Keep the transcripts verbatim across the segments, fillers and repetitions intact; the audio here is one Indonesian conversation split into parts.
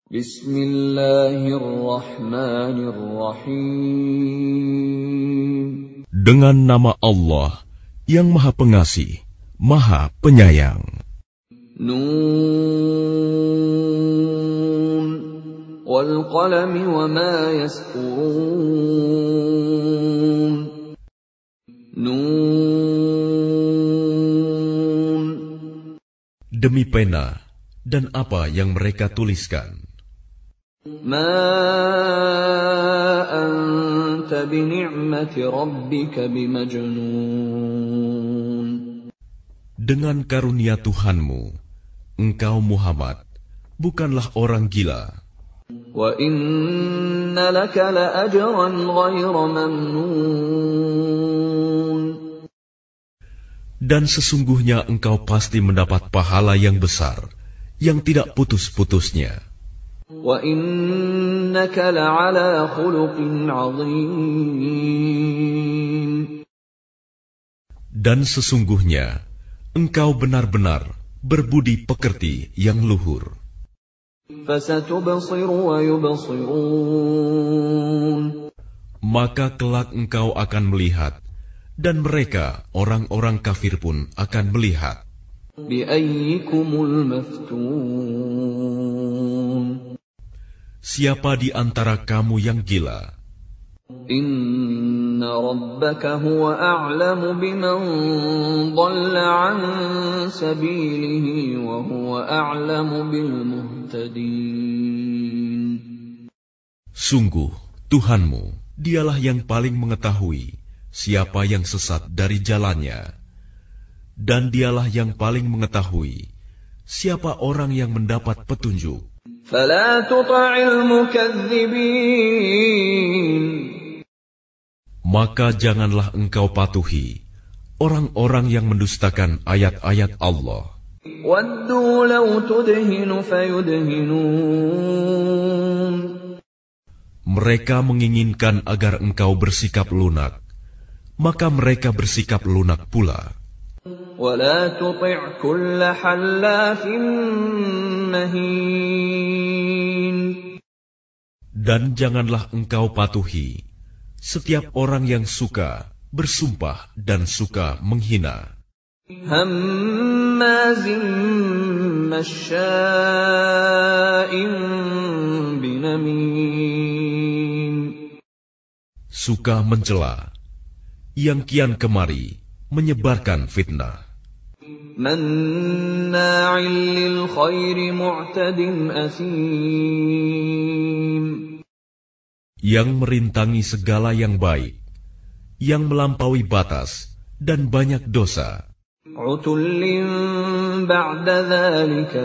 Bismillahirrahmanirrahim. Dengan nama Allah yang Maha Pengasih, Maha Penyayang. Nun wal qalami wa ma yasturun. Nun. Demi pena dan apa yang mereka tuliskan. Ma anta bi ni'mati rabbika bimajnun. Dengan karunia Tuhanmu, engkau Muhammad bukanlah orang gila. Wa inna laka la ajran ghayra mamnun. Dan sesungguhnya engkau pasti mendapat pahala yang besar, yang tidak putus-putusnya. Wa innaka la'ala khuluqin 'azim. Dan sesungguhnya engkau benar-benar berbudi pekerti yang luhur. Fasatubsiru wa yubsirun. Maka kelak engkau akan melihat, dan mereka orang-orang kafir pun akan melihat. Bi ayyikumul maftun. Siapa di antara kamu yang gila? Inna rabbaka huwa a'lamu biman dhalla 'an sabilihi wa huwa a'lamu bil muhtadin. Sungguh, Tuhanmu, dialah yang paling mengetahui siapa yang sesat dari jalannya, dan dialah yang paling mengetahui siapa orang yang mendapat petunjuk. Fala tuti'il mukadzibin. Maka janganlah engkau patuhi orang-orang yang mendustakan ayat-ayat Allah. Waddu law tudhinu fayudhinun. Mereka menginginkan agar engkau bersikap lunak, maka mereka bersikap lunak pula. Wala tuti' kulla hallafin mahin. Dan janganlah engkau patuhi setiap orang yang suka bersumpah dan suka menghina. Hammazim masya'in binamim. Suka mencela, yang kian kemari menyebarkan fitnah. Manna'il lil khairi mu'tadin asim. Yang merintangi segala yang baik, yang melampaui batas dan banyak dosa. Utullin ba'da dzalika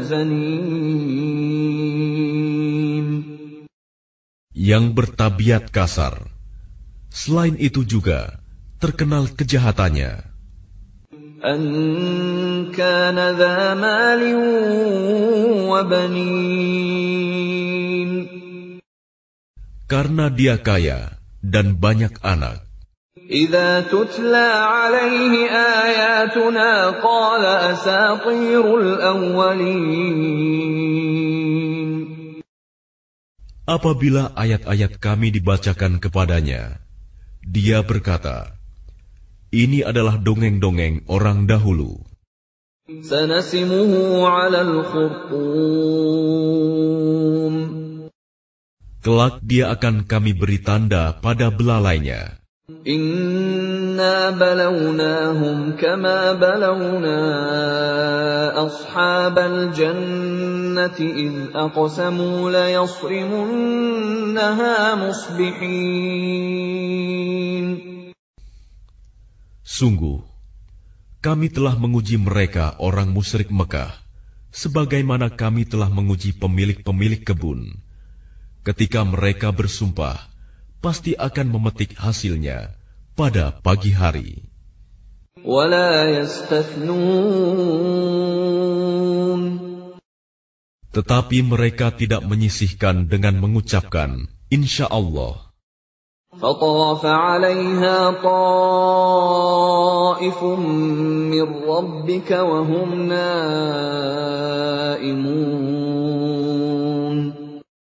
zanim. Yang bertabiat kasar, selain itu juga terkenal kejahatannya. An kana dha malin wa banin. Karena dia kaya dan banyak anak. Idza tutla alaihi ayatuna qala asatirul awwalin. Apabila ayat-ayat kami dibacakan kepadanya, dia berkata, ini adalah dongeng-dongeng orang dahulu. Sanasimuhu 'alal khurtum. Kelak dia akan kami beri tanda pada belalainya. Inna balawnahum kama balawna ashabal jannati idh aqsamu la yasrimunnaha musbihin. Sungguh, kami telah menguji mereka orang musyrik Mekah, sebagaimana kami telah menguji pemilik-pemilik kebun. Ketika mereka bersumpah, pasti akan memetik hasilnya pada pagi hari. Wala yastathnun. Tetapi mereka tidak menyisihkan dengan mengucapkan, Insya Allah. فطاف عليها طائف من ربك وهم نائمون.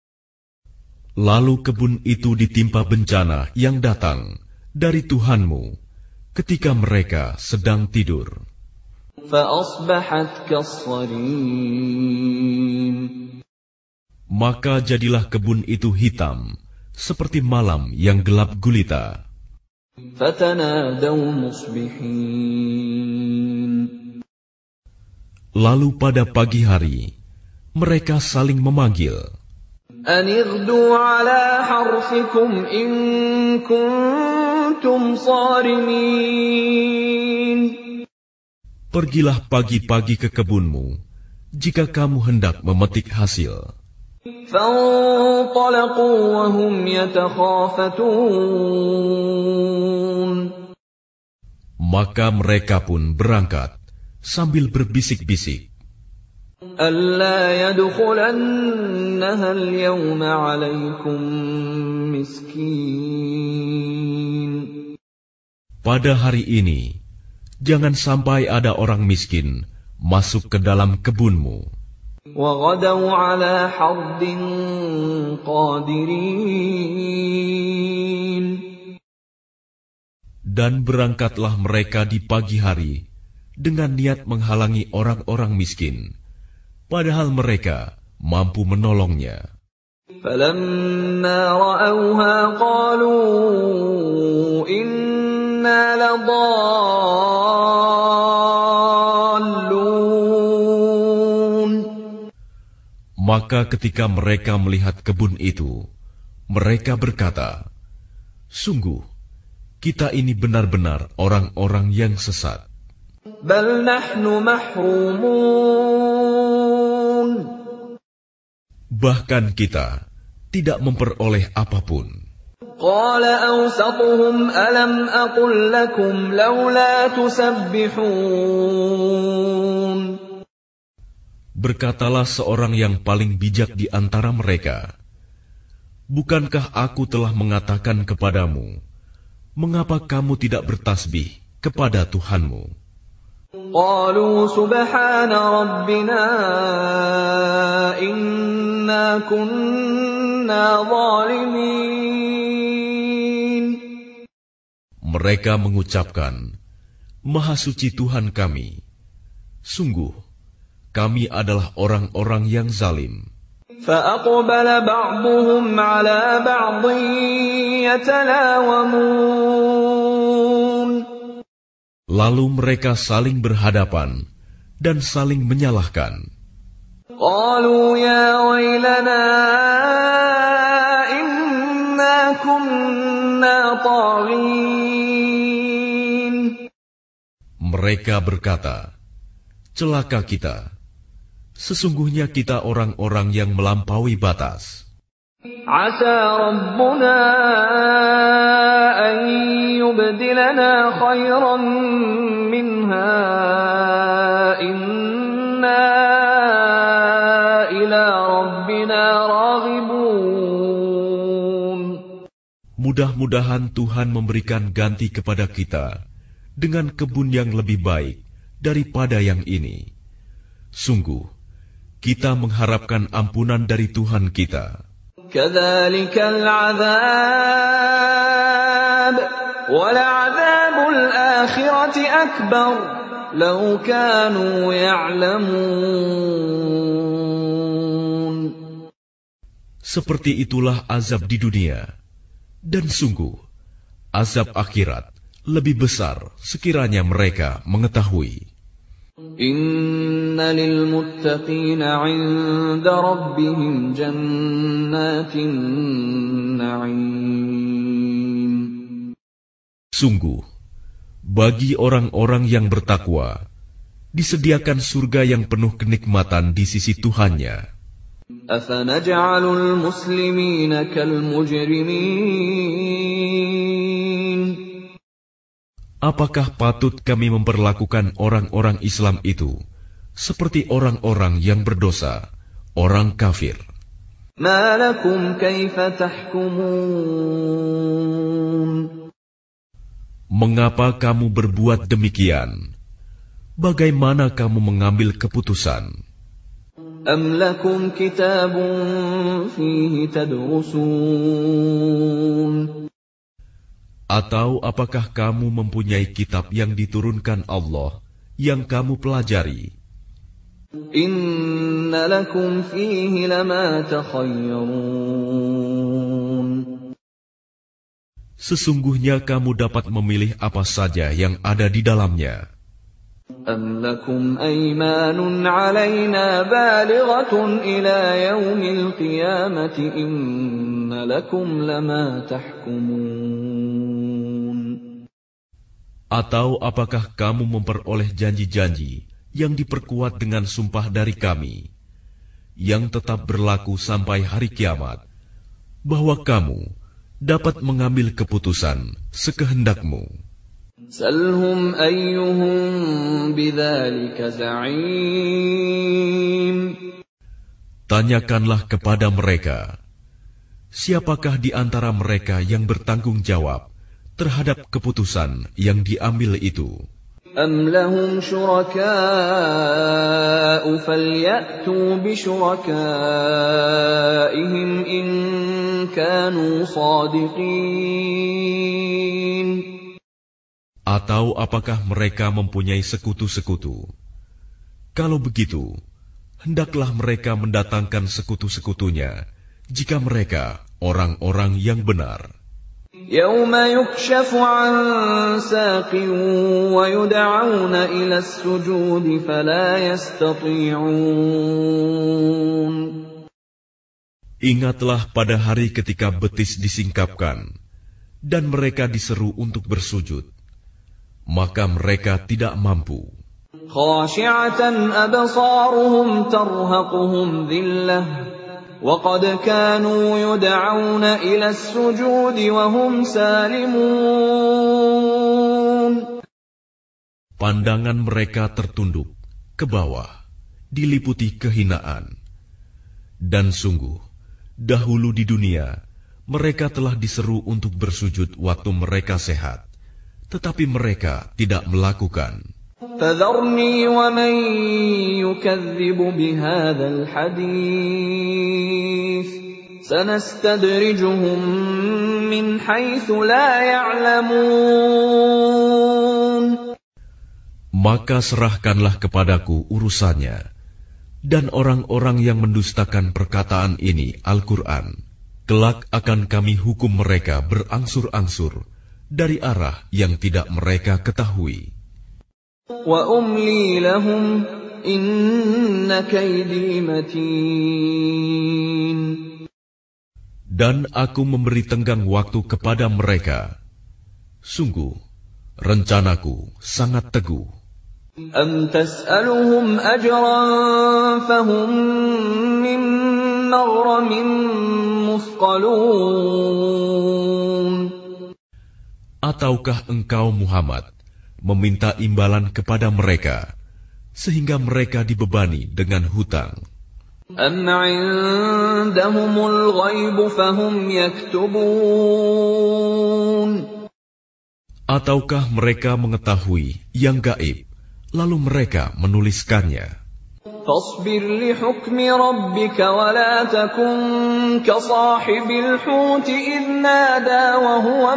Lalu kebun itu ditimpa bencana yang datang dari Tuhanmu ketika mereka sedang tidur. فأصبحت كالصريم. Maka jadilah kebun itu hitam, seperti malam yang gelap gulita. فتنادوا مصبحين. Lalu pada pagi hari, mereka saling memanggil, أن اغدوا على حرثكم إن كنتم صارمين. pergilah pagi-pagi ke kebunmu, jika kamu hendak memetik hasil. فانطلقوا وهم يتخافتون. Maka mereka pun berangkat sambil berbisik-bisik, ألا يدخلنها اليوم عليكم مسكين. pada hari ini jangan sampai ada orang miskin masuk ke dalam kebunmu. وغدوا على حرد قادرين. Dan berangkatlah mereka di pagi hari dengan niat menghalangi orang-orang miskin, padahal mereka mampu menolongnya. فلما رأوها قالوا إنا لضالون. Maka ketika mereka melihat kebun itu, mereka berkata, sungguh, kita ini benar-benar orang-orang yang sesat. بل نحن محرومون. Bahkan kita tidak memperoleh apapun. قال أوسطهم ألم أقل لكم لولا تسبحون. Berkatalah seorang yang paling bijak di antara mereka, bukankah aku telah mengatakan kepadamu, mengapa kamu tidak bertasbih kepada Tuhanmu? قالوا سبحان ربنا إنا كنا ظالمين. Mereka mengucapkan, Maha suci Tuhan kami, sungguh kami adalah orang-orang yang zalim. فأقبل بعضهم على بعض يتلاومون. Lalu mereka saling berhadapan dan saling menyalahkan. قالوا يا ويلنا إنا كنا طاغين. Mereka berkata, celaka kita, sesungguhnya kita orang-orang yang melampaui batas. عسى ربنا أن يبدلنا خيرا منها إنا إلى ربنا راغبون. Mudah-mudahan Tuhan memberikan ganti kepada kita dengan kebun yang lebih baik daripada yang ini. Sungguh, kita mengharapkan ampunan dari Tuhan kita. كذلك العذاب ولعذاب الآخرة أكبر لو كانوا يعلمون. Seperti itulah azab di dunia, dan sungguh azab akhirat lebih besar sekiranya mereka mengetahui. إن للمتقين عند ربهم جنات النعيم. Sungguh, bagi orang-orang yang bertakwa, disediakan surga yang penuh kenikmatan di sisi Tuhannya. أفنجعل المسلمين كالمجرمين. Apakah patut kami memperlakukan orang-orang Islam itu seperti orang-orang yang berdosa, orang kafir? ما لكم كيف تحكمون. Mengapa kamu berbuat demikian? Bagaimana kamu mengambil keputusan? أَمْ لَكُمْ كِتَابٌ فِيهِ تَدْرُسُونَ Atau apakah kamu mempunyai kitab yang diturunkan Allah yang kamu pelajari? Inna lakum fihi lama takhayyarun. Sesungguhnya kamu dapat memilih apa saja yang ada di dalamnya. Am lakum aymanun alayna balighatun ila yaumil qiyamati inna lakum lama tahkumun. Atau apakah kamu memperoleh janji-janji yang diperkuat dengan sumpah dari kami, yang tetap berlaku sampai hari kiamat, bahwa kamu dapat mengambil keputusan sekehendakmu. Salhum ayyuhum bidzalika za'im. Tanyakanlah kepada mereka, siapakah di antara mereka yang bertanggung jawab terhadap keputusan yang diambil itu? Am lahum syuraka'u falyatu bisyurakaihim in kanu shadiqin. Atau apakah mereka mempunyai sekutu-sekutu? Kalau begitu, hendaklah mereka mendatangkan sekutu-sekutunya jika mereka orang-orang yang benar. Yauma yukshafu an saqin wa yud'auna ila as-sujudi fala yastati'un. Ingatlah pada hari ketika betis disingkapkan dan mereka diseru untuk bersujud, maka mereka tidak mampu. Khashi'atan absaruhum tarhaquhum dhillah وَقَدْ كَانُوا يُدْعَوْنَ إِلَى السُّجُودِ وَهُمْ سَالِمُونَ. Pandangan mereka tertunduk ke bawah, diliputi kehinaan. Dan sungguh, dahulu di dunia, mereka telah diseru untuk bersujud waktu mereka sehat, tetapi mereka tidak melakukan. فَذَرْنِي وَمَن يُكَذِّبُ بِهَذَا الْحَدِيثِ سَنَسْتَدْرِجُهُم مِّنْ حَيْثُ لَا يَعْلَمُونَ. Maka serahkanlah kepadaku urusannya, dan orang-orang yang mendustakan perkataan ini, Al-Quran, kelak akan kami hukum mereka berangsur-angsur dari arah yang tidak mereka ketahui. وَأُمْلِي لَهُمْ إِنَّ كَيْدِي مَتِينٌ. Dan aku memberi tenggang waktu kepada mereka. Sungguh, rencanaku sangat teguh. أَمْ تَسْأَلُهُمْ أَجْرًا فَهُمْ مِنْ مَغْرَمٍ مُثْقَلُونَ. Ataukah engkau Muhammad meminta imbalan kepada mereka, sehingga mereka dibebani dengan hutang? Am 'indahumul ghaib fahum yaktubun. Ataukah mereka mengetahui yang gaib, lalu mereka menuliskannya? Fasbir li hukmi rabbika wa la takun ka sahibil huti idh nada wa huwa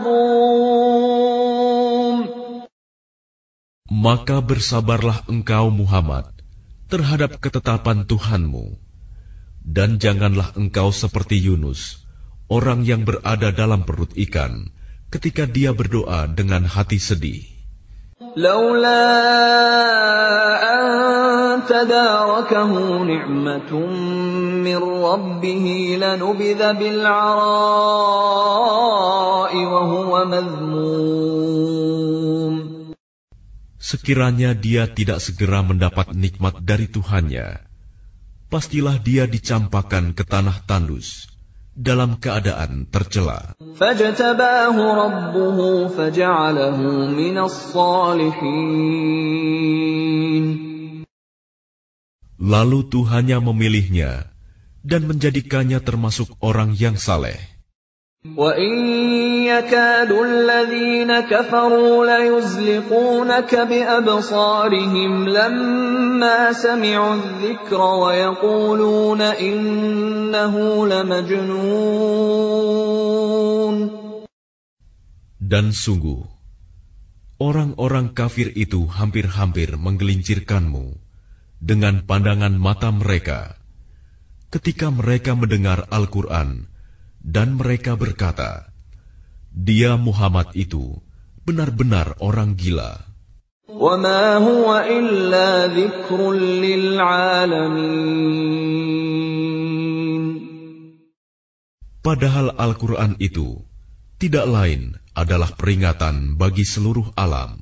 makdhum. Maka bersabarlah engkau Muhammad terhadap ketetapan Tuhanmu, dan janganlah engkau seperti Yunus, orang yang berada dalam perut ikan, ketika dia berdoa dengan hati sedih. Laula an tadarakahu ni'matun min rabbih lanubidha bil 'ara'i wa huwa madhmum. Sekiranya dia tidak segera mendapat nikmat dari Tuhannya, pastilah dia dicampakkan ke tanah tandus dalam keadaan tercela. Fajtabahu rabbuhu faja'alahu minas salihin. Lalu Tuhannya memilihnya dan menjadikannya termasuk orang yang saleh. وَإِن يَكَادُ الَّذِينَ كَفَرُوا لَيُزْلِقُونَكَ بِأَبْصَارِهِمْ لَمَّا سَمِعُوا الذِّكْرَ وَيَقُولُونَ إِنَّهُ لَمَجْنُونٌ. Dan sungguh, orang-orang kafir itu hampir-hampir menggelincirkanmu dengan pandangan mata mereka ketika mereka mendengar Al-Quran, dan mereka berkata, "Dia Muhammad itu benar-benar orang gila." وَمَا هُوَ إِلَّا ذِكْرٌ لِّلْعَالَمِينَ. Padahal Al-Quran itu tidak lain adalah peringatan bagi seluruh alam.